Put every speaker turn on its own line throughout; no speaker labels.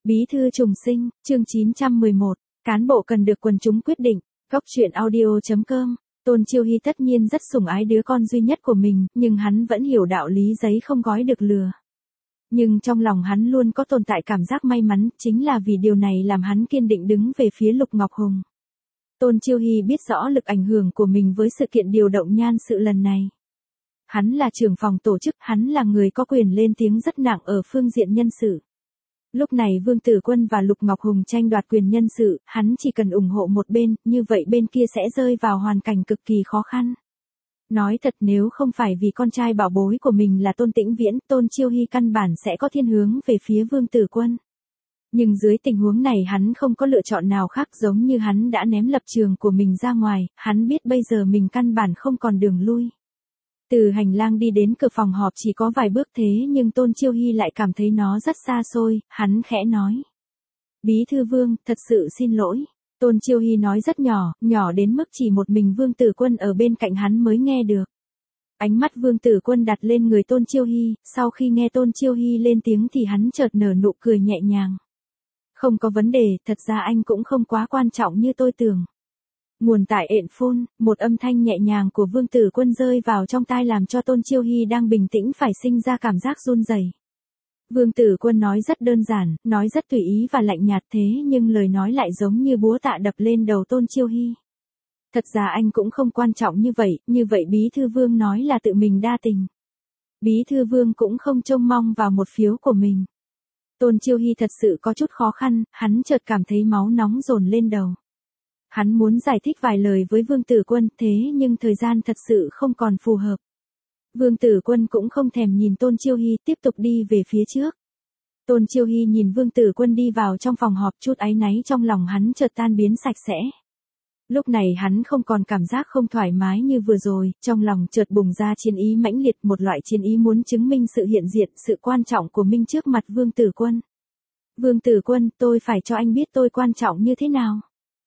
Bí thư trùng sinh, chương 911, cán bộ cần được quần chúng quyết định, góc truyện audio.com. Tôn Chiêu Hy tất nhiên rất sủng ái đứa con duy nhất của mình, nhưng hắn vẫn hiểu đạo lý giấy không gói được lừa. Nhưng trong lòng hắn luôn có tồn tại cảm giác may mắn, chính là vì điều này làm hắn kiên định đứng về phía Lục Ngọc Hùng. Tôn Chiêu Hy biết rõ lực ảnh hưởng của mình với sự kiện điều động nhân sự lần này. Hắn là trưởng phòng tổ chức, hắn là người có quyền lên tiếng rất nặng ở phương diện nhân sự. Lúc này Vương Tử Quân và Lục Ngọc Hùng tranh đoạt quyền nhân sự, hắn chỉ cần ủng hộ một bên, như vậy bên kia sẽ rơi vào hoàn cảnh cực kỳ khó khăn. Nói thật, nếu không phải vì con trai bảo bối của mình là Tôn Tĩnh Viễn, Tôn Chiêu Hy căn bản sẽ có thiên hướng về phía Vương Tử Quân. Nhưng dưới tình huống này hắn không có lựa chọn nào khác, giống như hắn đã ném lập trường của mình ra ngoài, hắn biết bây giờ mình căn bản không còn đường lui. Từ hành lang đi đến cửa phòng họp chỉ có vài bước, thế nhưng Tôn Chiêu Hy lại cảm thấy nó rất xa xôi, hắn khẽ nói. Bí thư Vương, thật sự xin lỗi. Tôn Chiêu Hy nói rất nhỏ, nhỏ đến mức chỉ một mình Vương Tử Quân ở bên cạnh hắn mới nghe được. Ánh mắt Vương Tử Quân đặt lên người Tôn Chiêu Hy, sau khi nghe Tôn Chiêu Hy lên tiếng thì hắn chợt nở nụ cười nhẹ nhàng. Không có vấn đề, thật ra anh cũng không quá quan trọng như tôi tưởng. Nguồn tại ện phone, một âm thanh nhẹ nhàng của Vương Tử Quân rơi vào trong tai làm cho Tôn Chiêu Hy đang bình tĩnh phải sinh ra cảm giác run rẩy. Vương Tử Quân nói rất đơn giản, nói rất tùy ý và lạnh nhạt, thế nhưng lời nói lại giống như búa tạ đập lên đầu Tôn Chiêu Hy. Thật ra anh cũng không quan trọng như vậy Bí thư Vương nói là tự mình đa tình. Bí thư Vương cũng không trông mong vào một phiếu của mình. Tôn Chiêu Hy thật sự có chút khó khăn, hắn chợt cảm thấy máu nóng dồn lên đầu. Hắn muốn giải thích vài lời với Vương Tử Quân, thế nhưng thời gian thật sự không còn phù hợp. Vương Tử Quân cũng không thèm nhìn Tôn Chiêu Hy, tiếp tục đi về phía trước. Tôn Chiêu Hy nhìn Vương Tử Quân đi vào trong phòng họp, chút áy náy trong lòng hắn chợt tan biến sạch sẽ. Lúc này hắn không còn cảm giác không thoải mái như vừa rồi, trong lòng chợt bùng ra chiến ý mãnh liệt, một loại chiến ý muốn chứng minh sự hiện diện, sự quan trọng của mình trước mặt Vương Tử Quân. Vương Tử Quân, tôi phải cho anh biết tôi quan trọng như thế nào.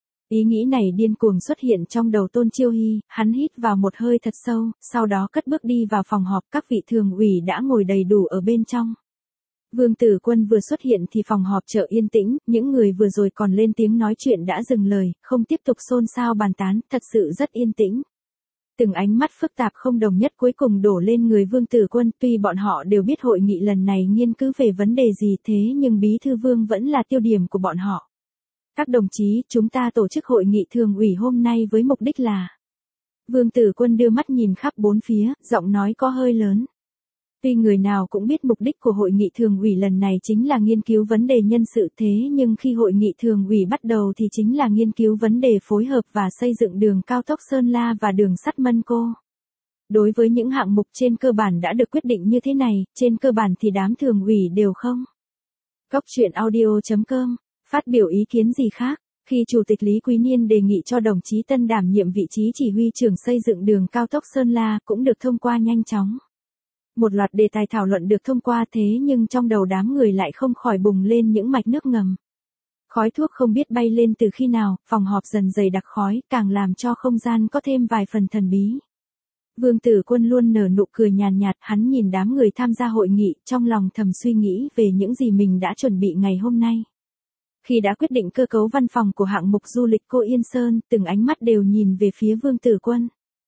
Ý nghĩ này điên cuồng xuất hiện trong đầu Tôn Chiêu Hy, hắn hít vào một hơi thật sâu, sau đó cất bước đi vào phòng họp, các vị thường ủy đã ngồi đầy đủ ở bên trong. Vương Tử Quân vừa xuất hiện thì phòng họp chợ yên tĩnh, những người vừa rồi còn lên tiếng nói chuyện đã dừng lời, không tiếp tục xôn xao bàn tán, thật sự rất yên tĩnh. Từng ánh mắt phức tạp không đồng nhất cuối cùng đổ lên người Vương Tử Quân, tuy bọn họ đều biết hội nghị lần này nghiên cứu về vấn đề gì, thế nhưng Bí thư Vương vẫn là tiêu điểm của bọn họ. Các đồng chí, chúng ta tổ chức hội nghị thường ủy hôm nay với mục đích là... Vương Tử Quân đưa mắt nhìn khắp bốn phía, giọng nói có hơi lớn. Tuy người nào cũng biết mục đích của hội nghị thường ủy lần này chính là nghiên cứu vấn đề nhân sự, thế nhưng khi hội nghị thường ủy bắt đầu thì chính là nghiên cứu vấn đề phối hợp và xây dựng đường cao tốc Sơn La và đường sắt Mân Cô. Đối với những hạng mục trên cơ bản đã được quyết định như thế này, trên cơ bản thì đám thường ủy đều không. Góc truyện audio.com. Phát biểu ý kiến gì khác, khi Chủ tịch Lý Quý Niên đề nghị cho đồng chí Tân đảm nhiệm vị trí chỉ huy trưởng xây dựng đường cao tốc Sơn La cũng được thông qua nhanh chóng. Một loạt đề tài thảo luận được thông qua, thế nhưng trong đầu đám người lại không khỏi bùng lên những mạch nước ngầm. Khói thuốc không biết bay lên từ khi nào, phòng họp dần dày đặc khói, càng làm cho không gian có thêm vài phần thần bí. Vương Tử Quân luôn nở nụ cười nhàn nhạt, hắn nhìn đám người tham gia hội nghị, trong lòng thầm suy nghĩ về những gì mình đã chuẩn bị ngày hôm nay. Khi đã quyết định cơ cấu văn phòng của hạng mục du lịch Cô Yên Sơn, từng ánh mắt đều nhìn về phía Vương Tử Quân.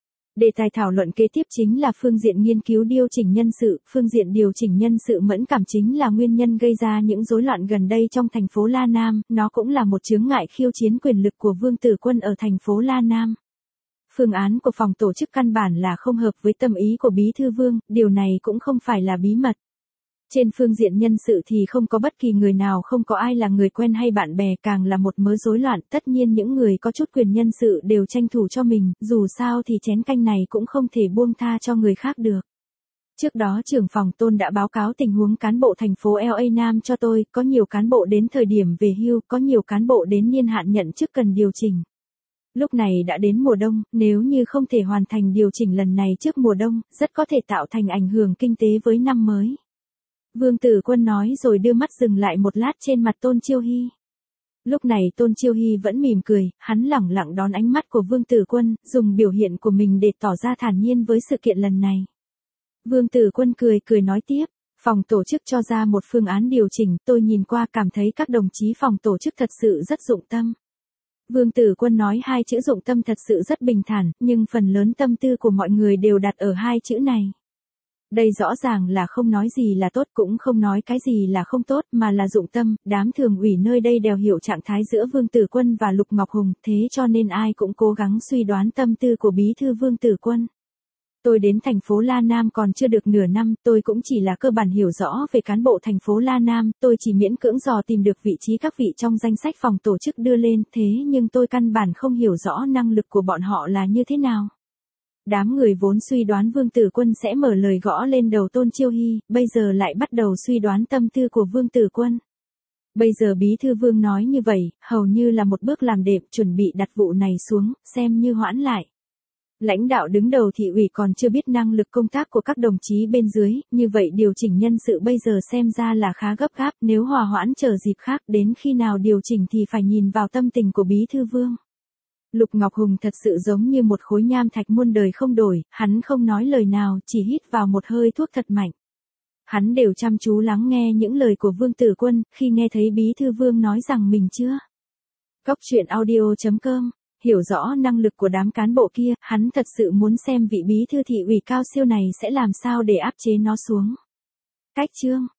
Đề tài thảo luận kế tiếp chính là phương diện nghiên cứu điều chỉnh nhân sự, phương diện điều chỉnh nhân sự mẫn cảm chính là nguyên nhân gây ra những rối loạn gần đây trong thành phố La Nam, nó cũng là một chướng ngại khiêu chiến quyền lực của Vương Tử Quân ở thành phố La Nam. Phương án của phòng tổ chức căn bản là không hợp với tâm ý của Bí thư Vương, điều này cũng không phải là bí mật. Trên phương diện nhân sự thì không có bất kỳ người nào, không có ai là người quen hay bạn bè, càng là một mớ rối loạn, tất nhiên những người có chút quyền nhân sự đều tranh thủ cho mình, dù sao thì chén canh này cũng không thể buông tha cho người khác được. Trước đó trưởng phòng Tôn đã báo cáo tình huống cán bộ thành phố LA Nam cho tôi, có nhiều cán bộ đến thời điểm về hưu, có nhiều cán bộ đến niên hạn nhận chức cần điều chỉnh. Lúc này đã đến mùa đông, nếu như không thể hoàn thành điều chỉnh lần này trước mùa đông, rất có thể tạo thành ảnh hưởng kinh tế với năm mới. Vương Tử Quân nói rồi đưa mắt dừng lại một lát trên mặt Tôn Chiêu Hy. Lúc này Tôn Chiêu Hy vẫn mỉm cười, hắn lẳng lặng đón ánh mắt của Vương Tử Quân, dùng biểu hiện của mình để tỏ ra thản nhiên với sự kiện lần này. Vương Tử Quân cười nói tiếp, Phòng tổ chức cho ra một phương án điều chỉnh, tôi nhìn qua cảm thấy các đồng chí phòng tổ chức thật sự rất dụng tâm. Vương Tử Quân nói hai chữ dụng tâm thật sự rất bình thản, nhưng phần lớn tâm tư của mọi người đều đặt ở hai chữ này. Đây rõ ràng là không nói gì là tốt cũng không nói cái gì là không tốt mà là dụng tâm, đám thường ủy nơi đây đều hiểu trạng thái giữa Vương Tử Quân và Lục Ngọc Hùng, thế cho nên ai cũng cố gắng suy đoán tâm tư của bí thư Vương Tử Quân. Tôi đến thành phố La Nam còn chưa được nửa năm, tôi cũng chỉ là cơ bản hiểu rõ về cán bộ thành phố La Nam, tôi chỉ miễn cưỡng dò tìm được vị trí các vị trong danh sách phòng tổ chức đưa lên, thế nhưng tôi căn bản không hiểu rõ năng lực của bọn họ là như thế nào. Đám người vốn suy đoán Vương Tử Quân sẽ mở lời gõ lên đầu Tôn Chiêu Hy, bây giờ lại bắt đầu suy đoán tâm tư của Vương Tử Quân. Bây giờ bí thư Vương nói như vậy, hầu như là một bước làm đệm chuẩn bị đặt vụ này xuống, xem như hoãn lại. Lãnh đạo đứng đầu thị ủy còn chưa biết năng lực công tác của các đồng chí bên dưới, như vậy điều chỉnh nhân sự bây giờ xem ra là khá gấp gáp, nếu hòa hoãn chờ dịp khác đến khi nào điều chỉnh thì phải nhìn vào tâm tình của bí thư Vương. Lục Ngọc Hùng thật sự giống như một khối nham thạch muôn đời không đổi, hắn không nói lời nào, chỉ hít vào một hơi thuốc thật mạnh. Hắn đều chăm chú lắng nghe những lời của Vương Tử Quân, khi nghe thấy bí thư Vương nói rằng mình chưa. Góc truyện audio.com, hiểu rõ năng lực của đám cán bộ kia, hắn thật sự muốn xem vị bí thư thị ủy cao siêu này sẽ làm sao để áp chế nó xuống. Cách chương